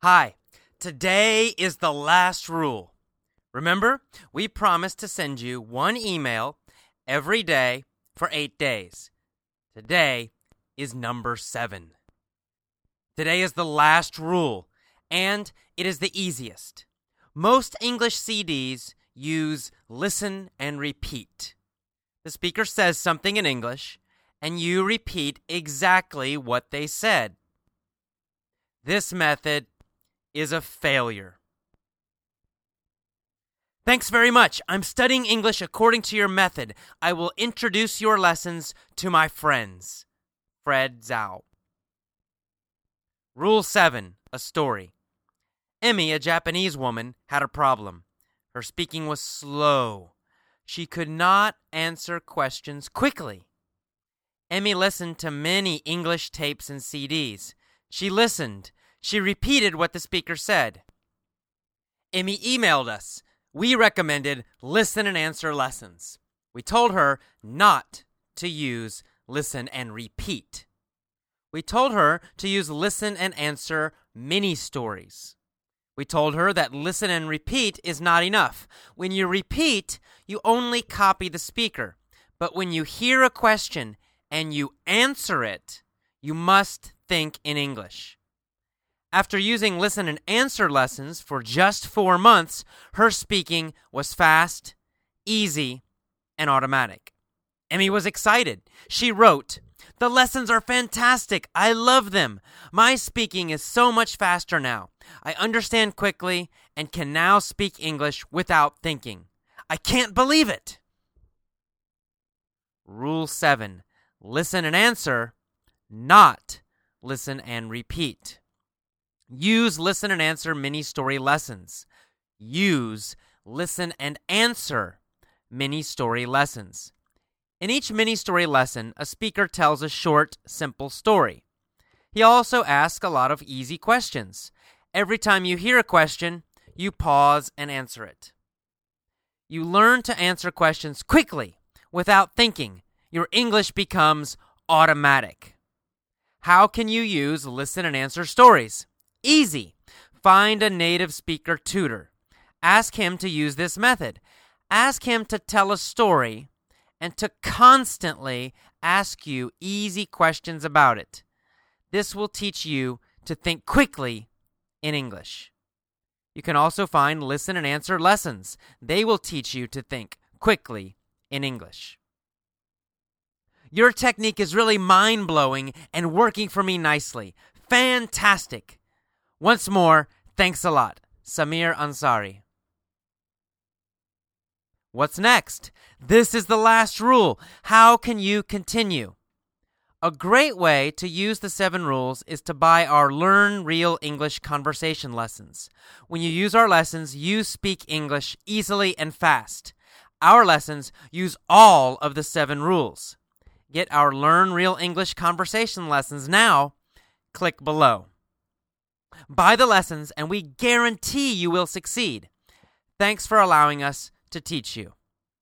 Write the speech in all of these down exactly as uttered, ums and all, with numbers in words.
Hi, today is the last rule. Remember, we promised to send you one email every day for eight days. Today is number seven. Today is the last rule, and it is the easiest. Most English C Ds use listen and repeat. The speaker says something in English, and you repeat exactly what they said. This method is a failure. Thanks very much. I'm studying English according to your method. I will introduce your lessons to my friends. Fred Zhao. Rule seven, a story. Emmy, a Japanese woman, had a problem. Her speaking was slow. She could not answer questions quickly. Emmy listened to many English tapes and C Ds. She listened. She repeated what the speaker said. Emmy emailed us. We recommended listen and answer lessons. We told her not to use listen and repeat. We told her to use listen and answer mini stories. We told her that listen and repeat is not enough. When you repeat, you only copy the speaker. But when you hear a question and you answer it, you must think in English. After using listen and answer lessons for just four months, her speaking was fast, easy, and automatic. Emmy was excited. She wrote, "The lessons are fantastic. I love them. My speaking is so much faster now. I understand quickly and can now speak English without thinking. I can't believe it." Rule seven. Listen and answer, not listen and repeat. Use listen and answer mini story lessons. Use listen and answer mini story lessons. In each mini story lesson, a speaker tells a short, simple story. He also asks a lot of easy questions. Every time you hear a question, you pause and answer it. You learn to answer questions quickly, without thinking. Your English becomes automatic. How can you use listen and answer stories? Easy. Find a native speaker tutor. Ask him to use this method. Ask him to tell a story and to constantly ask you easy questions about it. This will teach you to think quickly in English. You can also find listen and answer lessons. They will teach you to think quickly in English. Your technique is really mind-blowing and working for me nicely. Fantastic. Once more, thanks a lot. Samir Ansari. What's next? This is the last rule. How can you continue? A great way to use the seven rules is to buy our Learn Real English conversation lessons. When you use our lessons, you speak English easily and fast. Our lessons use all of the seven rules. Get our Learn Real English conversation lessons now. Click below. Buy the lessons and we guarantee you will succeed. Thanks for allowing us to teach you.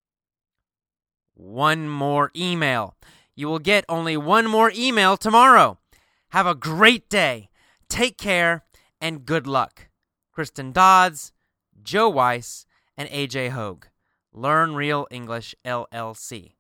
One more email. You will get only one more email tomorrow. Have a great day. Take care and good luck. Kristen Dodds, Joe Weiss, and A J Hogue. Learn Real English L L C.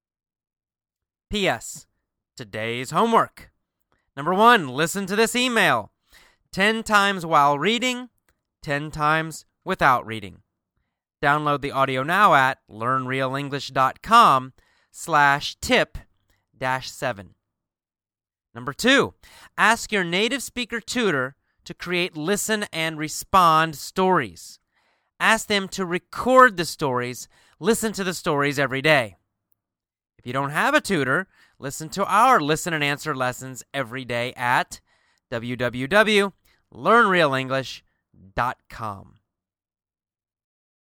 P S. Today's homework. Number one, listen to this email. ten times while reading, ten times without reading. Download the audio now at learnrealenglish.com slash tip dash seven. Number two, ask your native speaker tutor to create listen and respond stories. Ask them to record the stories, listen to the stories every day. If you don't have a tutor, listen to our listen and answer lessons every day at w w w dot learn real english dot com.